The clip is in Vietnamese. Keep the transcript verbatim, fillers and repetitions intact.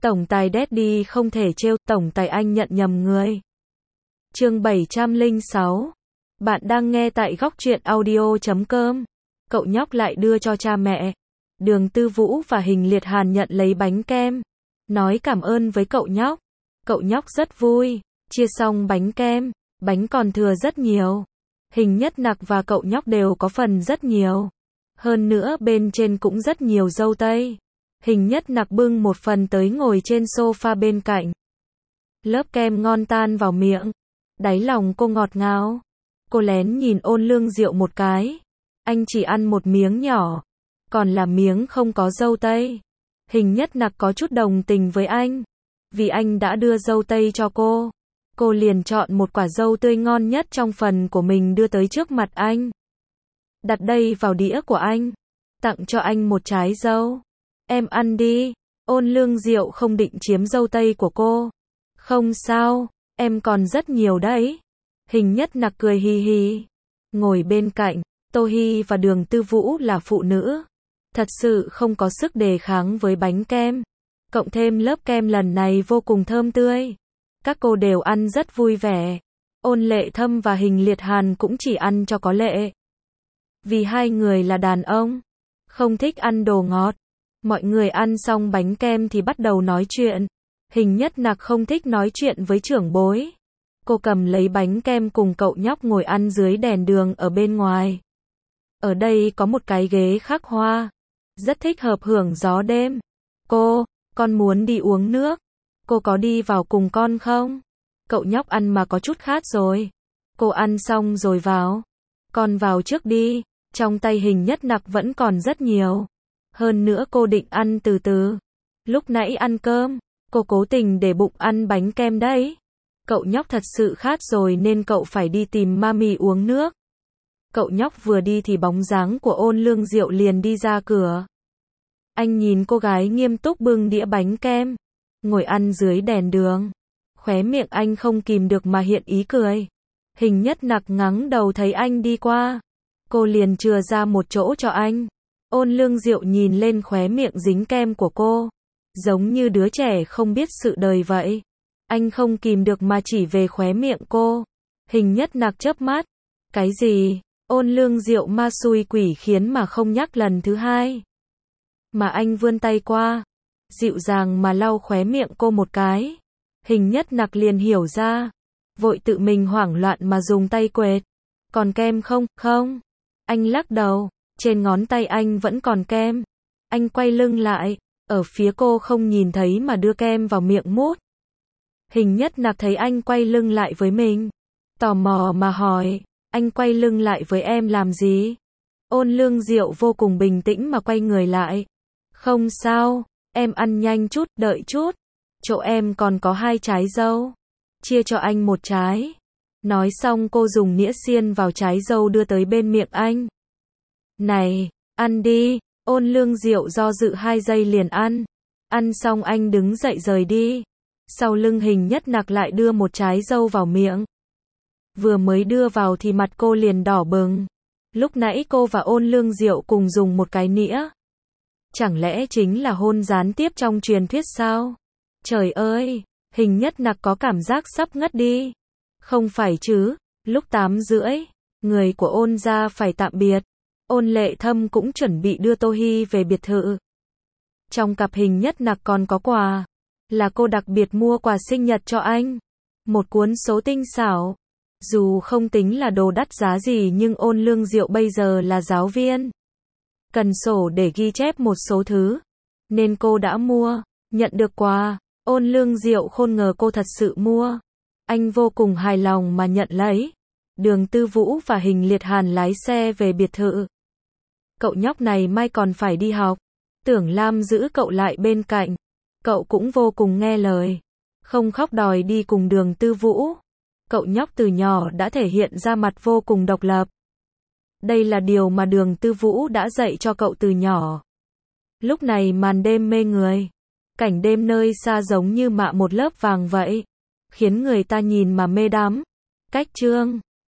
Tổng tài Daddy không thể trêu, tổng tài anh nhận nhầm người. Chương bảy trăm lẻ sáu. Bạn đang nghe tại góc truyện audio chấm com. Cậu nhóc lại đưa cho cha mẹ. Đường Tư Vũ và Hình Liệt Hàn nhận lấy bánh kem. Nói cảm ơn với cậu nhóc. Cậu nhóc rất vui. Chia xong bánh kem, bánh còn thừa rất nhiều. Hình Nhất Nặc và cậu nhóc đều có phần rất nhiều. Hơn nữa bên trên cũng rất nhiều dâu tây. Hình Nhất Nặc bưng một phần tới ngồi trên sofa bên cạnh. Lớp kem ngon tan vào miệng. Đáy lòng cô ngọt ngào. Cô lén nhìn Ôn Lương Diệu một cái. Anh chỉ ăn một miếng nhỏ. Còn là miếng không có dâu tây. Hình Nhất Nặc có chút đồng tình với anh. Vì anh đã đưa dâu tây cho cô. Cô liền chọn một quả dâu tươi ngon nhất trong phần của mình đưa tới trước mặt anh. Đặt đây vào đĩa của anh. Tặng cho anh một trái dâu. Em ăn đi. Ôn Lương Diệu không định chiếm dâu tây của cô. Không sao, em còn rất nhiều đấy. Hình Nhất Nặc cười hì hì. Ngồi bên cạnh, Tô Hi và Đường Tư Vũ là phụ nữ. Thật sự không có sức đề kháng với bánh kem. Cộng thêm lớp kem lần này vô cùng thơm tươi. Các cô đều ăn rất vui vẻ. Ôn Lệ Thâm và Hình Liệt Hàn cũng chỉ ăn cho có lệ. Vì hai người là đàn ông, không thích ăn đồ ngọt. Mọi người ăn xong bánh kem thì bắt đầu nói chuyện. Hình Nhất Nặc không thích nói chuyện với trưởng bối. Cô cầm lấy bánh kem cùng cậu nhóc ngồi ăn dưới đèn đường ở bên ngoài. Ở đây có một cái ghế khắc hoa. Rất thích hợp hưởng gió đêm. Cô, con muốn đi uống nước. Cô có đi vào cùng con không? Cậu nhóc ăn mà có chút khát rồi. Cô ăn xong rồi vào. Con vào trước đi. Trong tay Hình Nhất Nặc vẫn còn rất nhiều. Hơn nữa cô định ăn từ từ. Lúc nãy ăn cơm, cô cố tình để bụng ăn bánh kem đấy. Cậu nhóc thật sự khát rồi nên cậu phải đi tìm mami uống nước. Cậu nhóc vừa đi thì bóng dáng của Ôn Lương Diệu liền đi ra cửa. Anh nhìn cô gái nghiêm túc bưng đĩa bánh kem, ngồi ăn dưới đèn đường. Khóe miệng anh không kìm được mà hiện ý cười. Hình Nhất Nặc ngẩng đầu thấy anh đi qua. Cô liền chừa ra một chỗ cho anh. Ôn Lương Diệu nhìn lên khóe miệng dính kem của cô. Giống như đứa trẻ không biết sự đời vậy. Anh không kìm được mà chỉ về khóe miệng cô. Hình Nhất Nặc chớp mắt. Cái gì? Ôn Lương Diệu ma xui quỷ khiến mà không nhắc lần thứ hai. Mà anh vươn tay qua. Dịu dàng mà lau khóe miệng cô một cái. Hình Nhất Nặc liền hiểu ra. Vội tự mình hoảng loạn mà dùng tay quệt. Còn kem không? Không. Anh lắc đầu. Trên ngón tay anh vẫn còn kem. Anh quay lưng lại. Ở phía cô không nhìn thấy mà đưa kem vào miệng mút. Hình Nhất Nặc thấy anh quay lưng lại với mình. Tò mò mà hỏi. Anh quay lưng lại với em làm gì? Ôn Lương Diệu vô cùng bình tĩnh mà quay người lại. Không sao. Em ăn nhanh chút, đợi chút. Chỗ em còn có hai trái dâu. Chia cho anh một trái. Nói xong cô dùng nĩa xiên vào trái dâu đưa tới bên miệng anh. Này, ăn đi. Ôn Lương Diệu do dự hai giây liền ăn. Ăn xong anh đứng dậy rời đi. Sau lưng Hình Nhất Nặc lại đưa một trái dâu vào miệng. Vừa mới đưa vào thì mặt cô liền đỏ bừng. Lúc nãy cô và Ôn Lương Diệu cùng dùng một cái nĩa. Chẳng lẽ chính là hôn gián tiếp trong truyền thuyết sao? Trời ơi, Hình Nhất Nặc có cảm giác sắp ngất đi. Không phải chứ, lúc tám rưỡi, người của Ôn gia phải tạm biệt. Ôn Lệ Thâm cũng chuẩn bị đưa Tô Hi về biệt thự. Trong cặp Hình Nhất Nặc còn có quà. Là cô đặc biệt mua quà sinh nhật cho anh. Một cuốn số tinh xảo. Dù không tính là đồ đắt giá gì nhưng Ôn Lương Diệu bây giờ là giáo viên. Cần sổ để ghi chép một số thứ. Nên cô đã mua. Nhận được quà. Ôn Lương Diệu không ngờ cô thật sự mua. Anh vô cùng hài lòng mà nhận lấy. Đường Tư Vũ và Hình Liệt Hàn lái xe về biệt thự. Cậu nhóc này mai còn phải đi học. Tưởng Lam giữ cậu lại bên cạnh. Cậu cũng vô cùng nghe lời. Không khóc đòi đi cùng Đường Tư Vũ. Cậu nhóc từ nhỏ đã thể hiện ra mặt vô cùng độc lập. Đây là điều mà Đường Tư Vũ đã dạy cho cậu từ nhỏ. Lúc này màn đêm mê người. Cảnh đêm nơi xa giống như mạ một lớp vàng vậy. Khiến người ta nhìn mà mê đắm. Cách chương